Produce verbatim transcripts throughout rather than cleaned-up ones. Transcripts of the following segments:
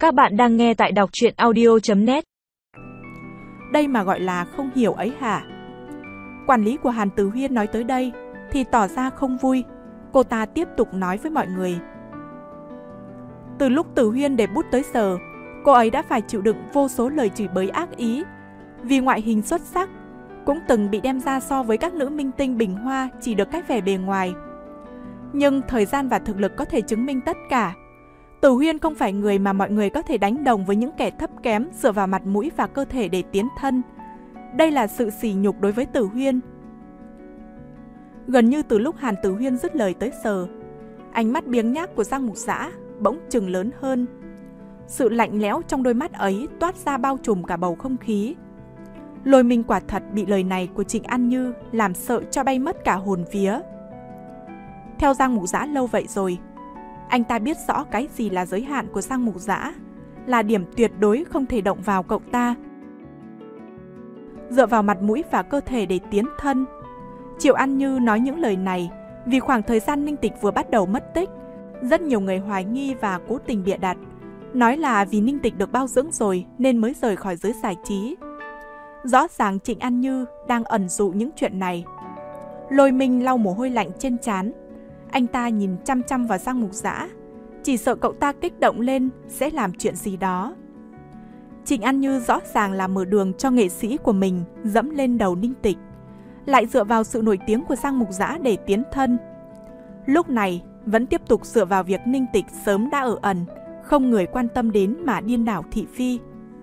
Các bạn đang nghe tại đọc truyện audio chấm net. Đây mà gọi là không hiểu ấy hả? Quản lý của Hàn Tử Huyên nói tới đây thì tỏ ra không vui. Cô ta tiếp tục nói với mọi người. Từ lúc Tử Huyên để bút tới giờ, cô ấy đã phải chịu đựng vô số lời chửi bới ác ý. Vì ngoại hình xuất sắc, cũng từng bị đem ra so với các nữ minh tinh bình hoa chỉ được cái vẻ bề ngoài. Nhưng thời gian và thực lực có thể chứng minh tất cả. Tử Huyên không phải người mà mọi người có thể đánh đồng với những kẻ thấp kém dựa vào mặt mũi và cơ thể để tiến thân. Đây là sự sỉ nhục đối với Tử Huyên. Gần như từ lúc Hàn Tử Huyên dứt lời tới giờ, ánh mắt biếng nhác của Giang Mục Dã bỗng chừng lớn hơn. Sự lạnh lẽo trong đôi mắt ấy toát ra bao trùm cả bầu không khí. Lôi Minh quả thật bị lời này của Trịnh An Như làm sợ cho bay mất cả hồn vía. Theo Giang Mục Dã lâu vậy rồi, anh ta biết rõ cái gì là giới hạn của Giang Mục Dã, là điểm tuyệt đối không thể động vào cậu ta. Dựa vào mặt mũi và cơ thể để tiến thân, Triệu An Như nói những lời này vì khoảng thời gian Ninh Tịch vừa bắt đầu mất tích. Rất nhiều người hoài nghi và cố tình bịa đặt, nói là vì Ninh Tịch được bao dưỡng rồi nên mới rời khỏi giới giải trí. Rõ ràng Trịnh An Như đang ẩn dụ những chuyện này. Lôi Minh lau mồ hôi lạnh trên trán. Anh ta nhìn chăm chăm vào Giang Mục Dã, chỉ sợ cậu ta kích động lên sẽ làm chuyện gì đó. Trịnh An Như rõ ràng là mở đường cho nghệ sĩ của mình dẫm lên đầu Ninh Tịch, lại dựa vào sự nổi tiếng của Giang Mục Dã để tiến thân. Lúc này vẫn tiếp tục dựa vào việc Ninh Tịch sớm đã ở ẩn, không người quan tâm đến mà điên đảo thị phi.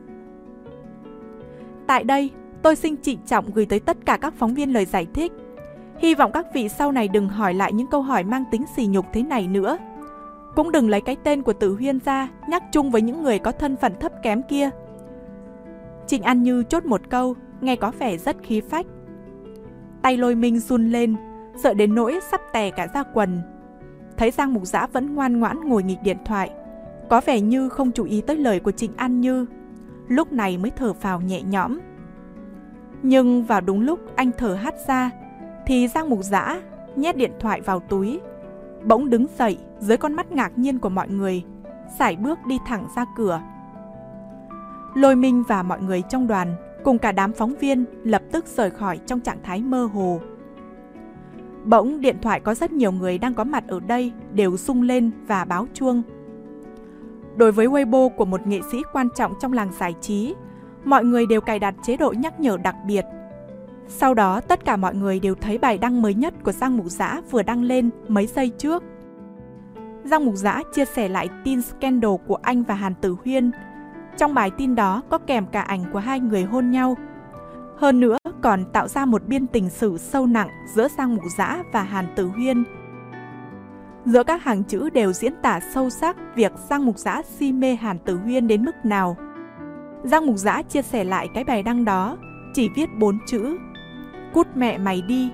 Tại đây, tôi xin trịnh trọng gửi tới tất cả các phóng viên lời giải thích. Hy vọng các vị sau này đừng hỏi lại những câu hỏi mang tính sỉ nhục thế này nữa. Cũng đừng lấy cái tên của Tử Huyên ra nhắc chung với những người có thân phận thấp kém kia. Trịnh An Như chốt một câu, nghe có vẻ rất khí phách. Tay Lôi Minh run lên, sợ đến nỗi sắp tè cả ra quần. Thấy Giang Mục Dã vẫn ngoan ngoãn ngồi nghịch điện thoại, có vẻ như không chú ý tới lời của Trịnh An Như, lúc này mới thở phào nhẹ nhõm. Nhưng vào đúng lúc anh thở hắt ra, thì Giang Mục Dã nhét điện thoại vào túi, bỗng đứng dậy dưới con mắt ngạc nhiên của mọi người, sải bước đi thẳng ra cửa. Lôi Minh và mọi người trong đoàn cùng cả đám phóng viên lập tức rời khỏi trong trạng thái mơ hồ. Bỗng điện thoại có rất nhiều người đang có mặt ở đây đều rung lên và báo chuông. Đối với Weibo của một nghệ sĩ quan trọng trong làng giải trí, mọi người đều cài đặt chế độ nhắc nhở đặc biệt. Sau đó tất cả mọi người đều thấy bài đăng mới nhất của Giang Mục Dã vừa đăng lên mấy giây trước. Giang Mục Dã chia sẻ lại tin scandal của anh và Hàn Tử Huyên. Trong bài tin đó có kèm cả ảnh của hai người hôn nhau. Hơn nữa còn tạo ra một biên tình sử sâu nặng giữa Giang Mục Dã và Hàn Tử Huyên. Giữa các hàng chữ đều diễn tả sâu sắc việc Giang Mục Dã si mê Hàn Tử Huyên đến mức nào. Giang Mục Dã chia sẻ lại cái bài đăng đó, chỉ viết bốn chữ: cút mẹ mày đi.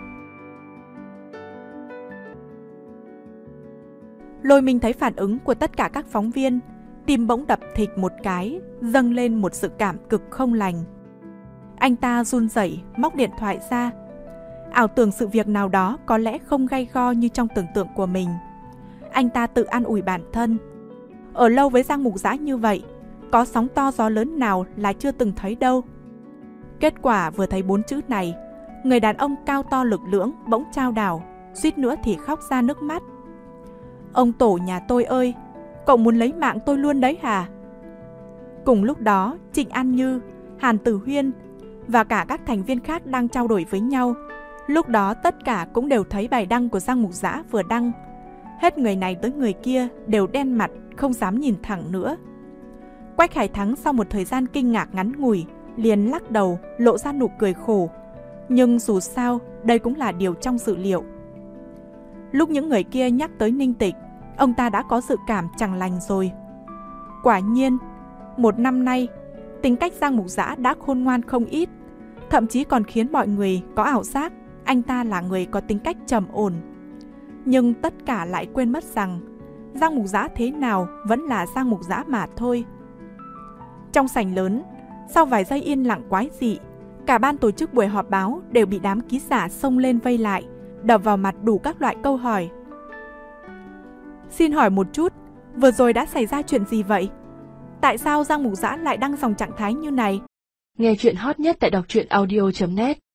Lôi Minh thấy phản ứng của tất cả các phóng viên, tim bỗng đập thịch một cái, dâng lên một sự cảm cực không lành. Anh ta run rẩy móc điện thoại ra, ảo tưởng sự việc nào đó có lẽ không gay go như trong tưởng tượng của mình. Anh ta tự an ủi bản thân, ở lâu với Giang Mục Dã như vậy, có sóng to gió lớn nào là chưa từng thấy đâu. Kết quả vừa thấy bốn chữ này, người đàn ông cao to lực lưỡng bỗng chao đảo, suýt nữa thì khóc ra nước mắt. Ông tổ nhà tôi ơi, cậu muốn lấy mạng tôi luôn đấy hả? Cùng lúc đó, Trịnh An Như, Hàn Tử Huyên và cả các thành viên khác đang trao đổi với nhau. Lúc đó tất cả cũng đều thấy bài đăng của Giang Mục Dã vừa đăng. Hết người này tới người kia đều đen mặt, không dám nhìn thẳng nữa. Quách Hải Thắng sau một thời gian kinh ngạc ngắn ngủi liền lắc đầu, lộ ra nụ cười khổ. Nhưng dù sao, đây cũng là điều trong dự liệu. Lúc những người kia nhắc tới Ninh Tịch, ông ta đã có dự cảm chẳng lành rồi. Quả nhiên, một năm nay, tính cách Giang Mục Dã đã khôn ngoan không ít, thậm chí còn khiến mọi người có ảo giác anh ta là người có tính cách trầm ổn. Nhưng tất cả lại quên mất rằng Giang Mục Dã thế nào vẫn là Giang Mục Dã mà thôi. Trong sảnh lớn, sau vài giây yên lặng quái dị, cả ban tổ chức buổi họp báo đều bị đám ký giả xông lên vây lại, đập vào mặt đủ các loại câu hỏi. Xin hỏi một chút, vừa rồi đã xảy ra chuyện gì vậy? Tại sao Giang Mục Giã lại đăng dòng trạng thái như này? Nghe chuyện hot nhất tại đọc truyện audio chấm net